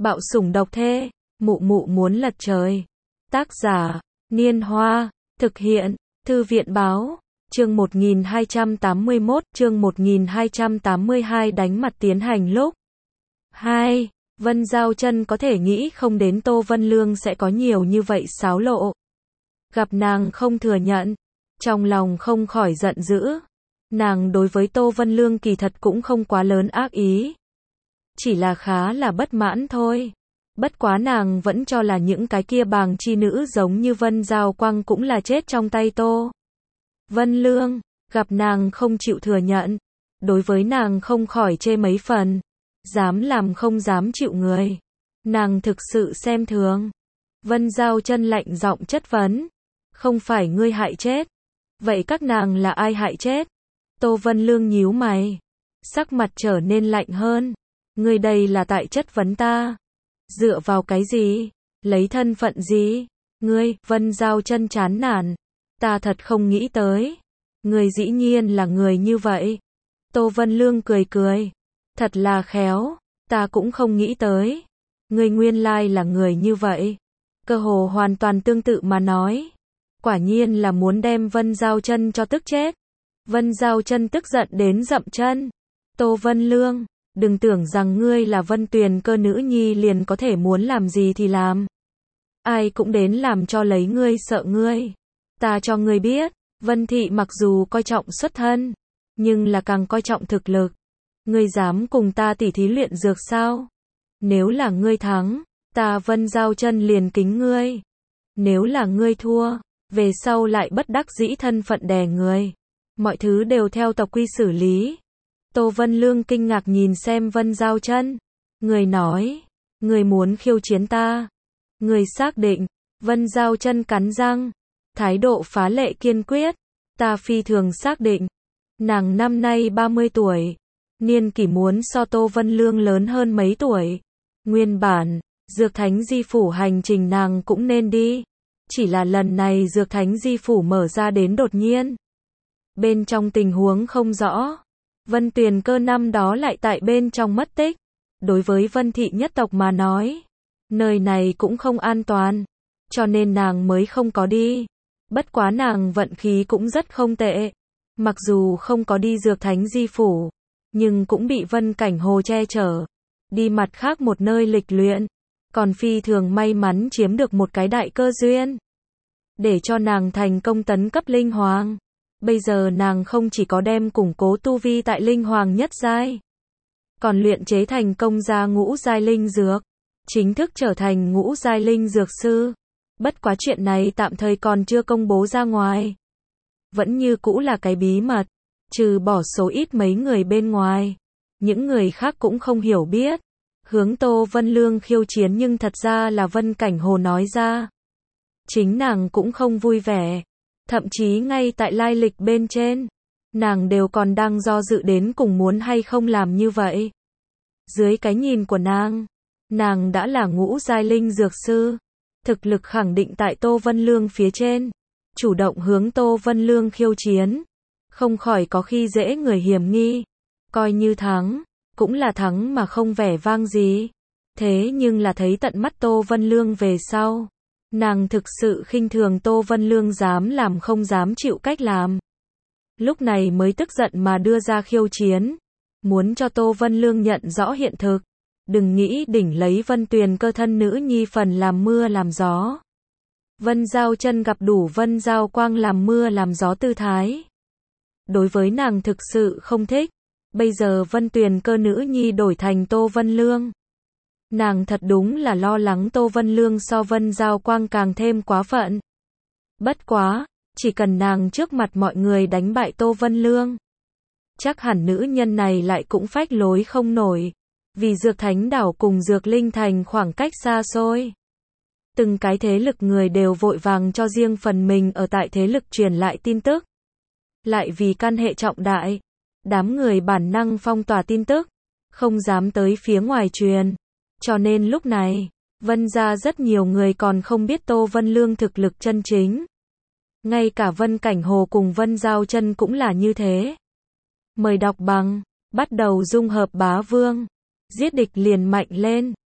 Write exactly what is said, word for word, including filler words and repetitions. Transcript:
Bạo sủng độc thê, mụ mụ muốn lật trời. Tác giả, Niên Hoa, thực hiện, Thư viện Báo, chương một nghìn hai trăm tám mươi mốt, chương một nghìn hai trăm tám mươi hai đánh mặt tiến hành lúc. hai. Vân Giao Chân có thể nghĩ không đến Tô Vân Lương sẽ có nhiều như vậy xáo lộ. Gặp nàng không thừa nhận, trong lòng không khỏi giận dữ. Nàng đối với Tô Vân Lương kỳ thật cũng không quá lớn ác ý. Chỉ là khá là bất mãn thôi. Bất quá nàng vẫn cho là những cái kia bàng chi nữ giống như Vân Giao Quang cũng là chết trong tay Tô Vân Lương. Gặp nàng không chịu thừa nhận, đối với nàng không khỏi chê mấy phần. Dám làm không dám chịu người. Nàng thực sự xem thường. Vân Giao Chân lạnh giọng chất vấn. Không phải ngươi hại chết. Vậy các nàng là ai hại chết? Tô Vân Lương nhíu mày. Sắc mặt trở nên lạnh hơn. Ngươi đây là tại chất vấn ta. Dựa vào cái gì? Lấy thân phận gì? Ngươi, Vân Giao Chân chán nản. Ta thật không nghĩ tới. Ngươi dĩ nhiên là người như vậy. Tô Vân Lương cười cười. Thật là khéo, ta cũng không nghĩ tới. Ngươi nguyên lai là người như vậy. Cơ hồ hoàn toàn tương tự mà nói. Quả nhiên là muốn đem Vân Giao Chân cho tức chết. Vân Giao Chân tức giận đến dậm chân. Tô Vân Lương, đừng tưởng rằng ngươi là Vân Tuyền Cơ nữ nhi liền có thể muốn làm gì thì làm. Ai cũng đến làm cho lấy ngươi sợ ngươi. Ta cho ngươi biết, Vân Thị mặc dù coi trọng xuất thân, nhưng là càng coi trọng thực lực. Ngươi dám cùng ta tỉ thí luyện dược sao? Nếu là ngươi thắng, ta Vân Giao Chân liền kính ngươi. Nếu là ngươi thua, về sau lại bất đắc dĩ thân phận đè người. Mọi thứ đều theo tộc quy xử lý. Tô Vân Lương kinh ngạc nhìn xem Vân Giao Chân. Người nói, người muốn khiêu chiến ta. Người xác định. Vân Giao Chân cắn răng. Thái độ phá lệ kiên quyết. Ta phi thường xác định. Nàng năm nay ba mươi tuổi. Niên kỷ muốn so Tô Vân Lương lớn hơn mấy tuổi. Nguyên bản, Dược Thánh Di Phủ hành trình nàng cũng nên đi. Chỉ là lần này Dược Thánh Di Phủ mở ra đến đột nhiên. Bên trong tình huống không rõ. Vân Tuyền Cơ năm đó lại tại bên trong mất tích. Đối với Vân Thị nhất tộc mà nói, nơi này cũng không an toàn. Cho nên nàng mới không có đi. Bất quá nàng vận khí cũng rất không tệ. Mặc dù không có đi Dược Thánh Di Phủ, nhưng cũng bị Vân Cảnh Hồ che chở. Đi mặt khác một nơi lịch luyện. Còn phi thường may mắn chiếm được một cái đại cơ duyên. Để cho nàng thành công tấn cấp linh hoàng. Bây giờ nàng không chỉ có đem củng cố tu vi tại linh hoàng nhất giai, còn luyện chế thành công ra ngũ giai linh dược. Chính thức trở thành ngũ giai linh dược sư. Bất quá chuyện này tạm thời còn chưa công bố ra ngoài. Vẫn như cũ là cái bí mật. Trừ bỏ số ít mấy người bên ngoài. Những người khác cũng không hiểu biết. Hướng Tô Vân Lương khiêu chiến nhưng thật ra là Vân Cảnh Hồ nói ra. Chính nàng cũng không vui vẻ. Thậm chí ngay tại lai lịch bên trên, nàng đều còn đang do dự đến cùng muốn hay không làm như vậy. Dưới cái nhìn của nàng, nàng đã là ngũ giai linh dược sư. Thực lực khẳng định tại Tô Vân Lương phía trên. Chủ động hướng Tô Vân Lương khiêu chiến. Không khỏi có khi dễ người hiểm nghi. Coi như thắng, cũng là thắng mà không vẻ vang gì. Thế nhưng là thấy tận mắt Tô Vân Lương về sau. Nàng thực sự khinh thường Tô Vân Lương dám làm không dám chịu cách làm. Lúc này mới tức giận mà đưa ra khiêu chiến. Muốn cho Tô Vân Lương nhận rõ hiện thực. Đừng nghĩ đỉnh lấy Vân Tuyền Cơ thân nữ nhi phần làm mưa làm gió. Vân Giao Chân gặp đủ Vân Giao Quang làm mưa làm gió tư thái. Đối với nàng thực sự không thích. Bây giờ Vân Tuyền Cơ nữ nhi đổi thành Tô Vân Lương. Nàng thật đúng là lo lắng Tô Vân Lương so Vân Giao Quang càng thêm quá phận. Bất quá, chỉ cần nàng trước mặt mọi người đánh bại Tô Vân Lương, chắc hẳn nữ nhân này lại cũng phách lối không nổi. Vì Dược Thánh Đảo cùng Dược Linh Thành khoảng cách xa xôi. Từng cái thế lực người đều vội vàng cho riêng phần mình ở tại thế lực truyền lại tin tức. Lại vì căn hệ trọng đại, đám người bản năng phong tỏa tin tức, không dám tới phía ngoài truyền. Cho nên lúc này, Vân gia rất nhiều người còn không biết Tô Vân Lương thực lực chân chính. Ngay cả Vân Cảnh Hồ cùng Vân Giao Chân cũng là như thế. Mời đọc bằng, bắt đầu dung hợp bá vương. Giết địch liền mạnh lên.